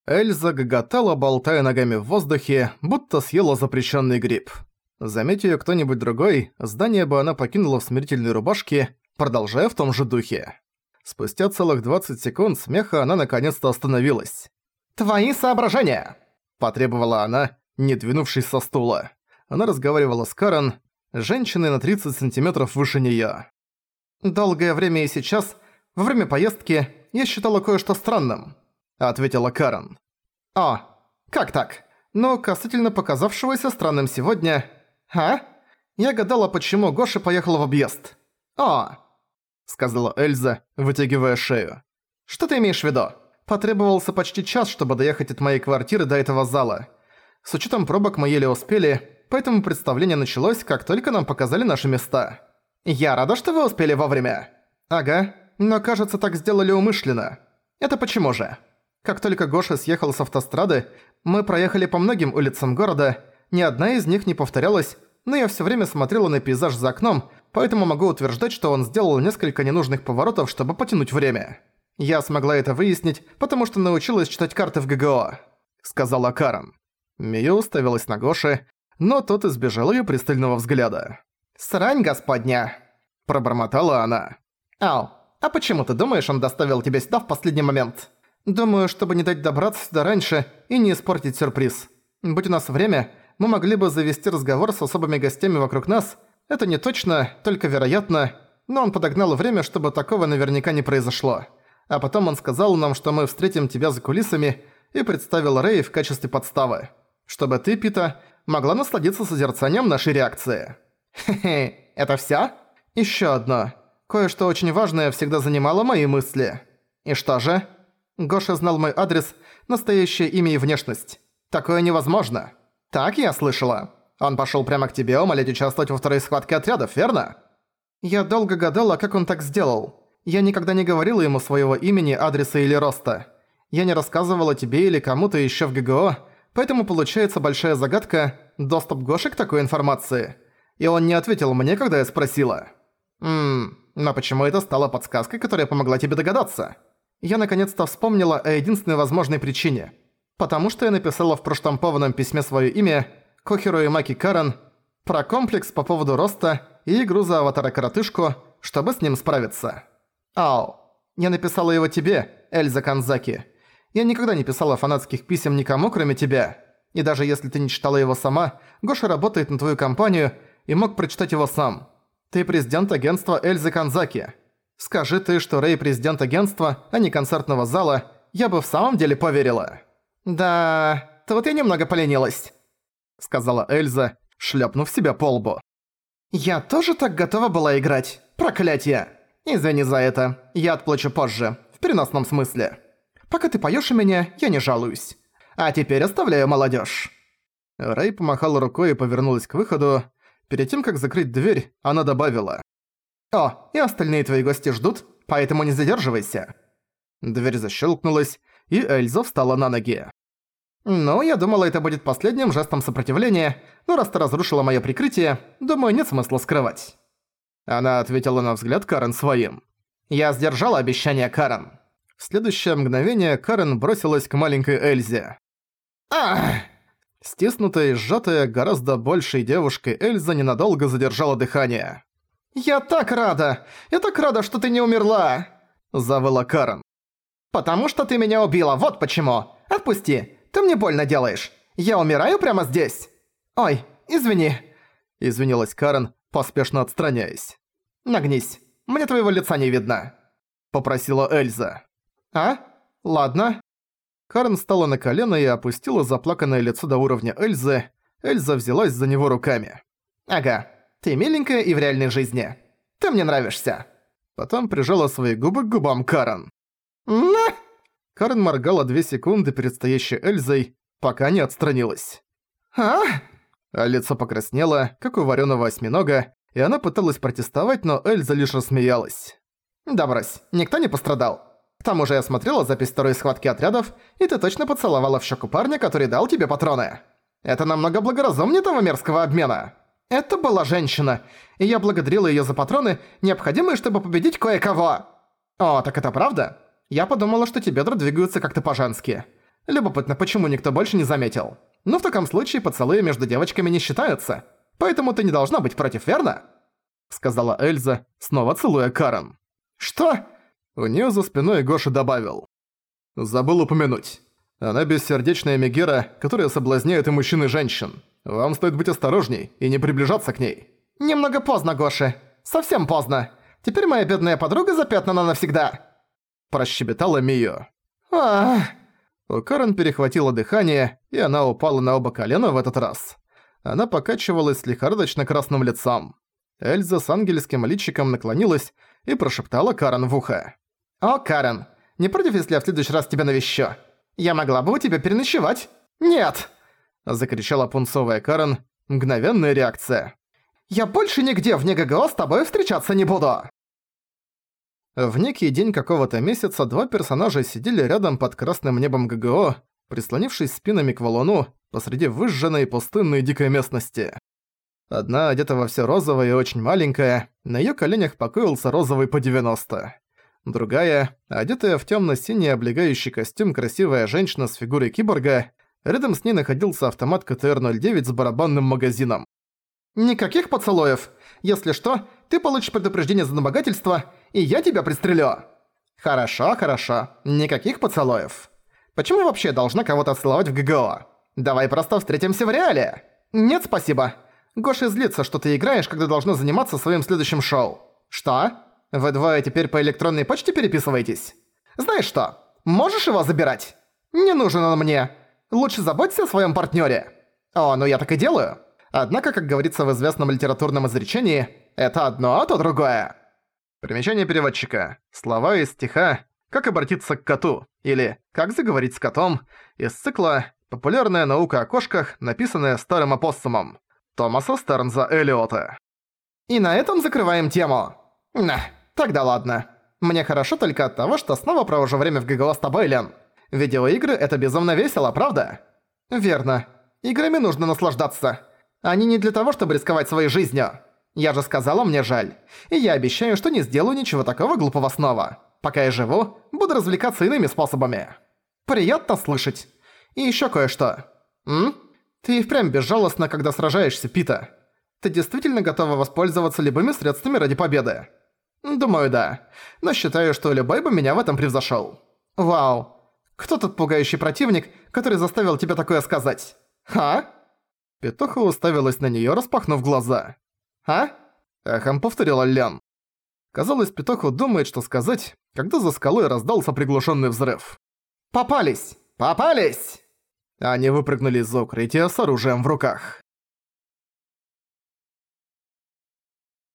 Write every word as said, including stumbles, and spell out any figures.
Эльза гоготала, болтая ногами в воздухе, будто съела запрещенный гриб. Заметь её кто-нибудь другой, здание бы она покинула в смирительной рубашке, продолжая в том же духе. Спустя целых двадцать секунд смеха она наконец-то остановилась. «Твои соображения!» – потребовала она, не двинувшись со стула. Она разговаривала с Карен, женщиной на тридцать сантиметров выше неё. «Долгое время и сейчас, во время поездки, я считала кое-что странным», – ответила Карен. «О, как так? Ну, касательно показавшегося странным сегодня... А? Я гадала, почему Гоша поехал в объезд. О!» – сказала Эльза, вытягивая шею. «Что ты имеешь в виду? Потребовался почти час, чтобы доехать от моей квартиры до этого зала. С учетом пробок мы еле успели, поэтому представление началось, как только нам показали наши места. Я рада, что вы успели вовремя. Ага, но кажется, так сделали умышленно. Это почему же? Как только Гоша съехал с автострады, мы проехали по многим улицам города, ни одна из них не повторялась, но я всё время смотрела на пейзаж за окном, поэтому могу утверждать, что он сделал несколько ненужных поворотов, чтобы потянуть время. Я смогла это выяснить, потому что научилась читать карты в ГГО», — сказала Карен. Мия уставилась на Гоши, но тот избежал её пристального взгляда. «Срань господня!» – пробормотала она. «Ау, а почему ты думаешь, он доставил тебя сюда в последний момент?» «Думаю, чтобы не дать добраться сюда раньше и не испортить сюрприз. Будь у нас время, мы могли бы завести разговор с особыми гостями вокруг нас. Это не точно, только вероятно, но он подогнал время, чтобы такого наверняка не произошло. А потом он сказал нам, что мы встретим тебя за кулисами, и представил Рэй в качестве подставы. Чтобы ты, Пита, могла насладиться созерцанием нашей реакции». «Хе-хе, это всё?» «Ещё одно. Кое-что очень важное всегда занимало мои мысли». «И что же?» «Гоша знал мой адрес, настоящее имя и внешность. Такое невозможно». «Так я слышала. Он пошёл прямо к тебе умолять участвовать во второй схватке отрядов, верно?» «Я долго гадала, как он так сделал. Я никогда не говорила ему своего имени, адреса или роста. Я не рассказывала тебе или кому-то ещё в ГГО, поэтому получается большая загадка – доступ Гоши к такой информации. И он не ответил мне, когда я спросила. «Ммм, но почему это стало подсказкой, которая помогла тебе догадаться?» Я наконец-то вспомнила о единственной возможной причине. Потому что я написала в проштампованном письме своё имя Кохиру Имаки Карен про комплекс по поводу роста и игру за аватара-коротышку, чтобы с ним справиться. Ау, я написала его тебе, Эльза Канзаки. Я никогда не писала фанатских писем никому, кроме тебя. И даже если ты не читала его сама, Гоша работает на твою компанию и мог прочитать его сам. Ты президент агентства Эльзы Канзаки. Скажи ты, что Рэй президент агентства, а не концертного зала, я бы в самом деле поверила. «Да, то вот я немного поленилась», — сказала Эльза, шлёпнув себя по лбу. «Я тоже так готова была играть. Проклятие! Извини за это. Я отплачу позже, в переносном смысле. Пока ты поёшь у меня, я не жалуюсь. А теперь оставляю молодёжь». Рэй помахала рукой и повернулась к выходу. Перед тем, как закрыть дверь, она добавила. «О, и остальные твои гости ждут, поэтому не задерживайся». Дверь защёлкнулась, и Эльза встала на ноги. «Ну, я думала, это будет последним жестом сопротивления, но раз ты разрушила моё прикрытие, думаю, нет смысла скрывать». Она ответила на взгляд Карен своим. «Я сдержала обещание, Карен». В следующее мгновение Карен бросилась к маленькой Эльзе. «Ах!» Стиснутая и сжатая гораздо большей девушкой Эльза ненадолго задержала дыхание. «Я так рада! Я так рада, что ты не умерла!» – завыла Карен. «Потому что ты меня убила, вот почему! Отпусти! Ты мне больно делаешь! Я умираю прямо здесь!» «Ой, извини!» – извинилась Карен, поспешно отстраняясь. «Нагнись, мне твоего лица не видно!» – попросила Эльза. «А? Ладно». Карен встала на колено и опустила заплаканное лицо до уровня Эльзы. Эльза взялась за него руками. «Ага. Ты миленькая и в реальной жизни. Ты мне нравишься». Потом прижала свои губы к губам Карен. «На!» Карен моргала две секунды перед стоящей Эльзой, пока не отстранилась. «А?» А лицо покраснело, как у вареного осьминога, и она пыталась протестовать, но Эльза лишь рассмеялась. «Да брось, никто не пострадал. К тому же я смотрела запись второй схватки отрядов, и ты точно поцеловала в щеку парня, который дал тебе патроны. Это намного благоразумнее того мерзкого обмена». Это была женщина, и я благодарила её за патроны, необходимые, чтобы победить кое-кого. О, так это правда? Я подумала, что те бедра двигаются как-то по-женски. Любопытно, почему никто больше не заметил. Но в таком случае поцелуи между девочками не считаются. Поэтому ты не должна быть против, верно?» Сказала Эльза, снова целуя Карен. «Что?» У неё за спиной Гоши добавил. «Забыл упомянуть. Она бессердечная Мегера, которая соблазняет и мужчин, и женщин. Вам стоит быть осторожней и не приближаться к ней». «Немного поздно, Гоши. Совсем поздно. Теперь моя бедная подруга запятнана навсегда», – прощебетала Мио. «Ах». У Карен перехватило дыхание, и она упала на оба колена в этот раз. Она покачивалась с лихорадочно красным лицом. Эльза с ангельским личиком наклонилась и прошептала Карен в ухо. «О, Карен, не против, если я в следующий раз тебя навещу? Я могла бы у тебя переночевать». «Нет!» – закричала пунцовая Карен. Мгновенная реакция. «Я больше нигде в НГГО с тобой встречаться не буду!» В некий день какого-то месяца два персонажа сидели рядом под красным небом ГГО, прислонившись спинами к валуну посреди выжженной пустынной дикой местности. Одна одета во всё розовое и очень маленькая, на её коленях покоился розовый по девяносто. Другая, одетая в тёмно-синий облегающий костюм красивая женщина с фигурой киборга, рядом с ней находился автомат ка тэ эр ноль девять с барабанным магазином. «Никаких поцелуев! Если что, ты получишь предупреждение за домогательство, и я тебя пристрелю!» «Хорошо, хорошо. Никаких поцелуев. Почему вообще я должна кого-то целовать в ГГО? Давай просто встретимся в реале!» «Нет, спасибо. Гоша злится, что ты играешь, когда должна заниматься своим следующим шоу». «Что? Вы двое теперь по электронной почте переписываетесь? Знаешь что, можешь его забирать? Не нужен он мне. Лучше заботься о своем партнере». «О, ну я так и делаю. Однако, как говорится в известном литературном изречении, это одно, а то другое». Примечание переводчика. Слова из стиха «Как обратиться к коту» или «Как заговорить с котом» из цикла «Популярная наука о кошках», написанная старым опоссумом Томаса Стернза Элиота. И на этом закрываем тему. На, тогда ладно. Мне хорошо только от того, что снова провожу время в ГГО с тобой, Лен. Видеоигры — это безумно весело, правда? Верно. Играми нужно наслаждаться. Они не для того, чтобы рисковать своей жизнью. Я же сказала, мне жаль. И я обещаю, что не сделаю ничего такого глупого снова. Пока я живу, буду развлекаться иными способами. Приятно слышать. И ещё кое-что. М? Ты и впрямь безжалостна, когда сражаешься, Пита. Ты действительно готова воспользоваться любыми средствами ради победы? Думаю, да. Но считаю, что любой бы меня в этом превзошёл. Вау. Кто тот пугающий противник, который заставил тебя такое сказать? Ха? Петуха уставилась на неё, распахнув глаза. «А?» – эхом повторила Лен. Казалось, Петуху думает, что сказать, когда за скалой раздался приглушённый взрыв. «Попались! Попались!» Они выпрыгнули из-за укрытия с оружием в руках.